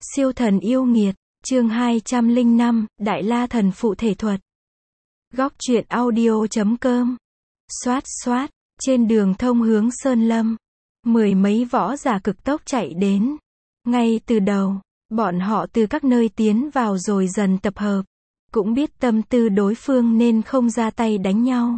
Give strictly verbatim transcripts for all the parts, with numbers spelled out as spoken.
Siêu thần yêu nghiệt, chương hai trăm lẻ năm, Đại La thần phụ thể thuật. Góc truyện audio chấm com. Xoát xoát, trên đường thông hướng Sơn Lâm, mười mấy võ giả cực tốc chạy đến. Ngay từ đầu, bọn họ từ các nơi tiến vào rồi dần tập hợp, cũng biết tâm tư đối phương nên không ra tay đánh nhau.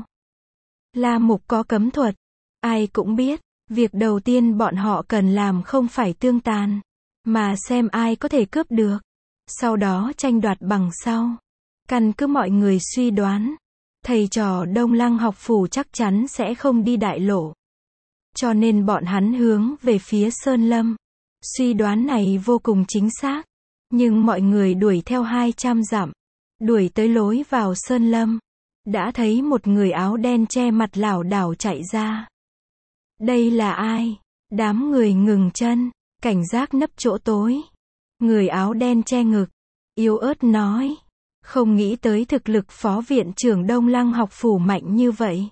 La Mục có cấm thuật, ai cũng biết, việc đầu tiên bọn họ cần làm không phải tương tàn, mà xem ai có thể cướp được, sau đó tranh đoạt bằng sau. Căn cứ mọi người suy đoán, thầy trò Đông Lăng học phủ chắc chắn sẽ không đi đại lộ, cho nên bọn hắn hướng về phía Sơn Lâm. Suy đoán này vô cùng chính xác, nhưng mọi người đuổi theo hai trăm dặm, đuổi tới lối vào Sơn Lâm, đã thấy một người áo đen che mặt lảo đảo chạy ra. Đây là ai? Đám người ngừng chân, cảnh giác nấp chỗ tối. Người áo đen che ngực, yếu ớt nói, không nghĩ tới thực lực phó viện trưởng Đông Lăng học phủ mạnh như vậy.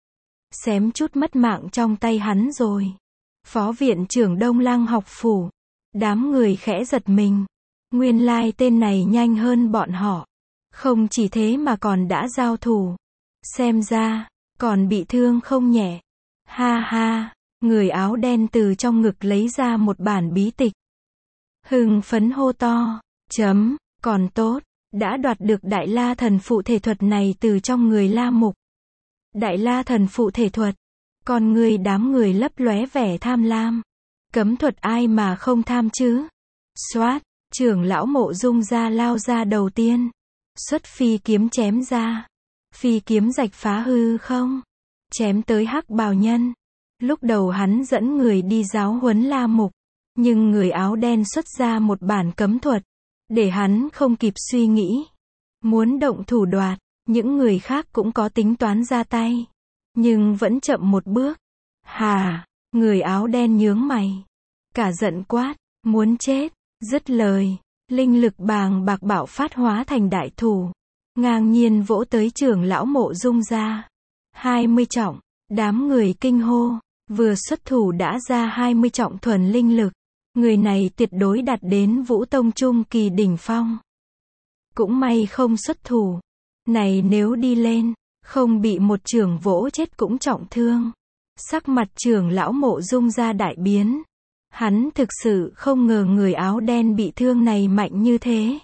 Xém chút mất mạng trong tay hắn rồi. Phó viện trưởng Đông Lăng học phủ. Đám người khẽ giật mình. Nguyên lai tên này nhanh hơn bọn họ. Không chỉ thế mà còn đã giao thủ. Xem ra, còn bị thương không nhẹ. Ha ha, người áo đen từ trong ngực lấy ra một bản bí tịch. Hưng phấn hô to, chấm, còn tốt, đã đoạt được Đại La thần phụ thể thuật này từ trong người La Mục. Đại La thần phụ thể thuật, còn người đám người lấp lóe vẻ tham lam. Cấm thuật ai mà không tham chứ? Xoát, trưởng lão Mộ Dung gia lao ra đầu tiên, xuất phi kiếm chém ra. Phi kiếm rạch phá hư không, chém tới hắc bào nhân. Lúc đầu hắn dẫn người đi giáo huấn La Mục, nhưng người áo đen xuất ra một bản cấm thuật, để hắn không kịp suy nghĩ, muốn động thủ đoạt. Những người khác cũng có tính toán ra tay, nhưng vẫn chậm một bước. Hà, người áo đen nhướng mày, cả giận quát, muốn chết. Dứt lời, linh lực bàng bạc bạo phát hóa thành đại thủ, ngang nhiên vỗ tới trưởng lão Mộ Dung gia. hai mươi trọng, đám người kinh hô, vừa xuất thủ đã ra hai mươi trọng thuần linh lực. Người này tuyệt đối đạt đến Vũ Tông Trung kỳ đỉnh phong. Cũng may không xuất thủ. Này nếu đi lên, không bị một chưởng vỗ chết cũng trọng thương. Sắc mặt trưởng lão Mộ Dung gia đại biến. Hắn thực sự không ngờ người áo đen bị thương này mạnh như thế.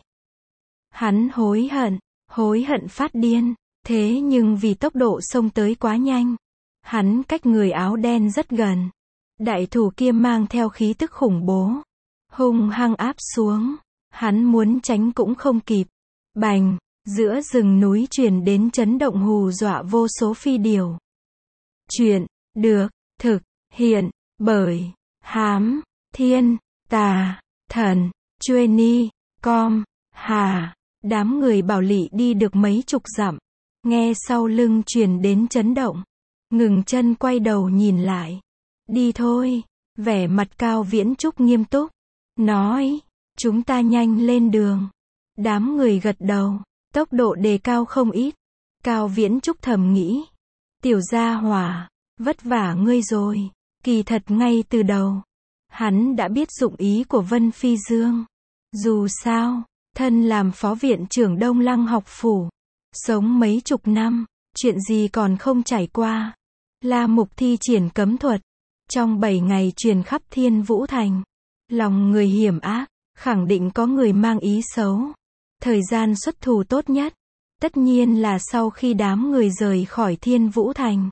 Hắn hối hận, hối hận phát điên. Thế nhưng vì tốc độ xông tới quá nhanh, hắn cách người áo đen rất gần. Đại thủ kia mang theo khí tức khủng bố, hung hăng áp xuống. Hắn muốn tránh cũng không kịp. Bành, giữa rừng núi truyền đến chấn động hù dọa vô số phi điểu. Chuyện được thực hiện bởi Hám Thiên Tà Thần Chuyên com. Hà, đám người Bảo Lị đi được mấy chục dặm, nghe sau lưng truyền đến chấn động, ngừng chân quay đầu nhìn lại. Đi thôi, vẻ mặt Cao Viễn Trúc nghiêm túc, nói, chúng ta nhanh lên đường. Đám người gật đầu, tốc độ đề cao không ít. Cao Viễn Trúc thầm nghĩ, tiểu gia hỏa, vất vả ngươi rồi. Kỳ thật ngay từ đầu, hắn đã biết dụng ý của Vân Phi Dương. Dù sao, thân làm phó viện trưởng Đông Lăng học phủ, sống mấy chục năm, chuyện gì còn không trải qua. La Mục thi triển cấm thuật, trong bảy ngày truyền khắp Thiên Vũ Thành. Lòng người hiểm ác, khẳng định có người mang ý xấu. Thời gian xuất thủ tốt nhất, tất nhiên là sau khi đám người rời khỏi Thiên Vũ Thành.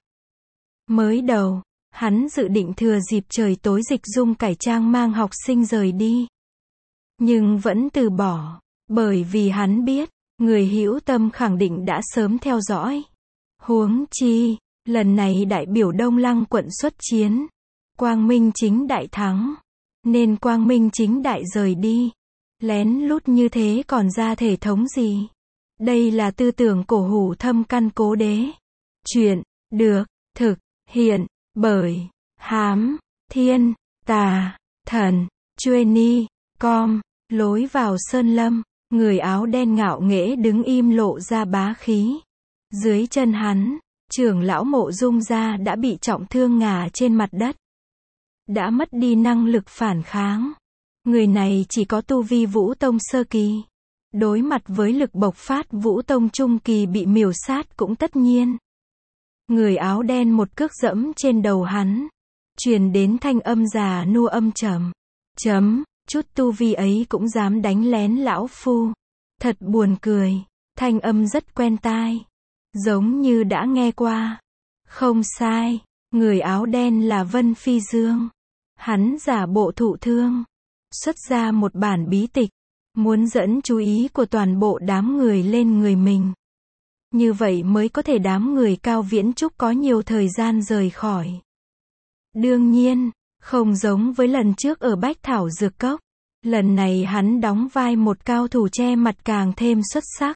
Mới đầu, hắn dự định thừa dịp trời tối dịch dung cải trang mang học sinh rời đi. Nhưng vẫn từ bỏ, bởi vì hắn biết, người hữu tâm khẳng định đã sớm theo dõi. Huống chi, lần này đại biểu Đông Lăng quận xuất chiến, Quang Minh chính đại thắng, nên Quang Minh chính đại rời đi. Lén lút như thế còn ra thể thống gì? Đây là tư tưởng cổ hủ thâm căn cố đế. Chuyện được thực hiện bởi Hám Thiên Tà Thần Chuyên com. Lối vào Sơn Lâm, người áo đen ngạo nghễ đứng im lộ ra bá khí. Dưới chân hắn, trưởng lão Mộ Dung gia đã bị trọng thương ngả trên mặt đất, đã mất đi năng lực phản kháng. Người này chỉ có tu vi Vũ Tông sơ kỳ. Đối mặt với lực bộc phát Vũ Tông trung kỳ bị miểu sát cũng tất nhiên. Người áo đen một cước dẫm trên đầu hắn. Truyền đến thanh âm già nua âm trầm. Chấm, chút tu vi ấy cũng dám đánh lén lão phu. Thật buồn cười. Thanh âm rất quen tai. Giống như đã nghe qua. Không sai. Người áo đen là Vân Phi Dương. Hắn giả bộ thụ thương. Xuất ra một bản bí tịch. Muốn dẫn chú ý của toàn bộ đám người lên người mình. Như vậy mới có thể đám người Cao Viễn Trúc có nhiều thời gian rời khỏi. Đương nhiên, không giống với lần trước ở Bách Thảo Dược Cốc. Lần này hắn đóng vai một cao thủ che mặt càng thêm xuất sắc.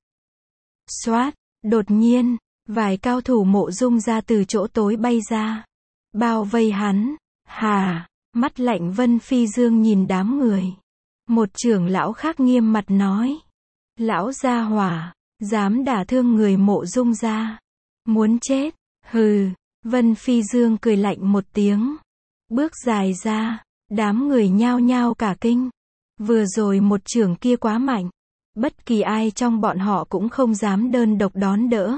Xoát, đột nhiên, vài cao thủ Mộ Dung ra từ chỗ tối bay ra. Bao vây hắn. Hà, mắt lạnh Vân Phi Dương nhìn đám người. Một trưởng lão khác nghiêm mặt nói. Lão gia hỏa, dám đả thương người Mộ Dung ra. Muốn chết, hừ, Vân Phi Dương cười lạnh một tiếng. Bước dài ra, đám người nhao nhao cả kinh. Vừa rồi một trưởng kia quá mạnh. Bất kỳ ai trong bọn họ cũng không dám đơn độc đón đỡ.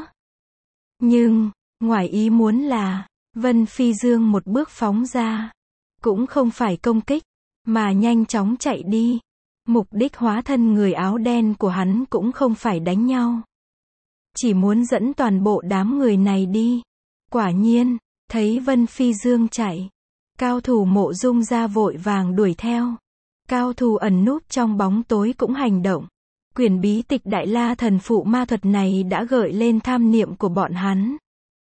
Nhưng, ngoài ý muốn là, Vân Phi Dương một bước phóng ra. Cũng không phải công kích, mà nhanh chóng chạy đi. Mục đích hóa thân người áo đen của hắn cũng không phải đánh nhau. Chỉ muốn dẫn toàn bộ đám người này đi. Quả nhiên, thấy Vân Phi Dương chạy. Cao thủ Mộ Dung ra vội vàng đuổi theo. Cao thủ ẩn núp trong bóng tối cũng hành động. Quyển bí tịch Đại La Thần Phụ Ma Thuật này đã gợi lên tham niệm của bọn hắn.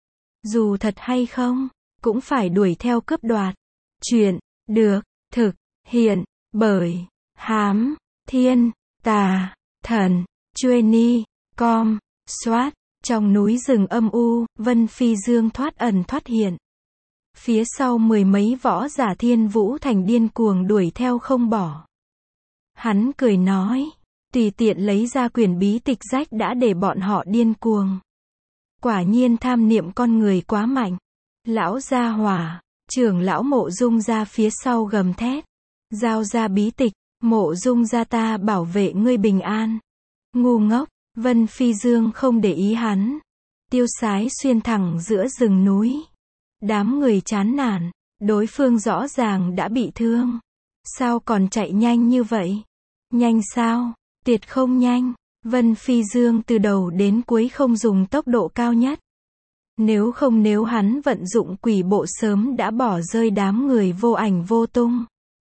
Dù thật hay không, cũng phải đuổi theo cướp đoạt. Chuyện, được, thực, hiện, bởi, hám, thiên, tà, thần, Chueni, com, soát. Trong núi rừng âm u, Vân Phi Dương thoát ẩn thoát hiện. Phía sau mười mấy võ giả Thiên Vũ Thành điên cuồng đuổi theo không bỏ. Hắn cười nói, tùy tiện lấy ra quyển bí tịch rách đã để bọn họ điên cuồng. Quả nhiên tham niệm con người quá mạnh. Lão gia hỏa, trưởng lão Mộ Dung ra phía sau gầm thét. Giao ra bí tịch, Mộ Dung ra ta bảo vệ ngươi bình an. Ngu ngốc, Vân Phi Dương không để ý hắn. Tiêu sái xuyên thẳng giữa rừng núi. Đám người chán nản, đối phương rõ ràng đã bị thương. Sao còn chạy nhanh như vậy? Nhanh sao? Tuyệt không nhanh. Vân Phi Dương từ đầu đến cuối không dùng tốc độ cao nhất. Nếu không nếu hắn vận dụng quỷ bộ sớm đã bỏ rơi đám người vô ảnh vô tung.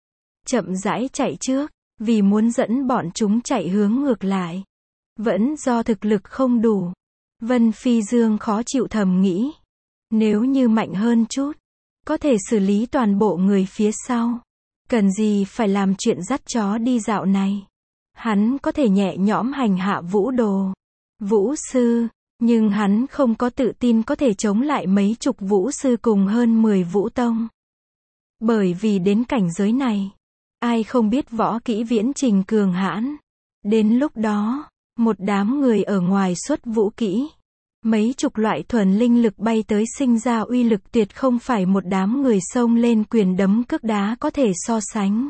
Chậm rãi chạy trước, vì muốn dẫn bọn chúng chạy hướng ngược lại. Vẫn do thực lực không đủ. Vân Phi Dương khó chịu thầm nghĩ. Nếu như mạnh hơn chút, có thể xử lý toàn bộ người phía sau. Cần gì phải làm chuyện dắt chó đi dạo này. Hắn có thể nhẹ nhõm hành hạ Vũ Đồ, Vũ Sư, nhưng hắn không có tự tin có thể chống lại mấy chục Vũ Sư cùng hơn mười Vũ Tông. Bởi vì đến cảnh giới này, ai không biết võ kỹ viễn trình cường hãn. Đến lúc đó, một đám người ở ngoài xuất vũ kỹ. Mấy chục loại thuần linh lực bay tới sinh ra uy lực tuyệt không phải một đám người xông lên quyền đấm cước đá có thể so sánh.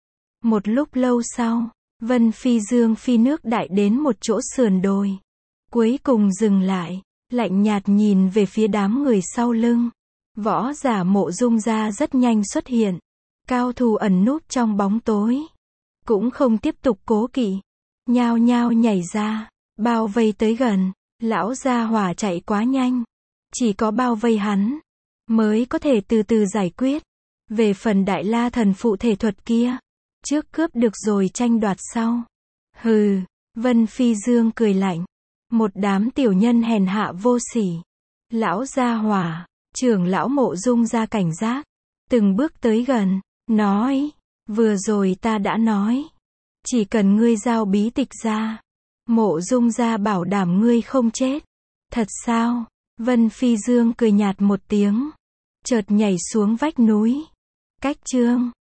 Một lúc lâu sau, Vân Phi Dương phi nước đại đến một chỗ sườn đồi. Cuối cùng dừng lại, lạnh nhạt nhìn về phía đám người sau lưng. Võ giả Mộ Dung ra rất nhanh xuất hiện. Cao thủ ẩn núp trong bóng tối. Cũng không tiếp tục cố kỵ. Nhao nhao nhảy ra, bao vây tới gần. Lão gia hỏa chạy quá nhanh. Chỉ có bao vây hắn, mới có thể từ từ giải quyết. Về phần Đại La Thần Phụ thể thuật kia, trước cướp được rồi tranh đoạt sau. Hừ, Vân Phi Dương cười lạnh. Một đám tiểu nhân hèn hạ vô sỉ. Lão gia hỏa, trưởng lão Mộ Dung ra cảnh giác. Từng bước tới gần, nói, vừa rồi ta đã nói. Chỉ cần ngươi giao bí tịch ra. Mộ Dung ra bảo đảm ngươi không chết. Thật sao? Vân Phi Dương cười nhạt một tiếng. Chợt nhảy xuống vách núi. Cách chương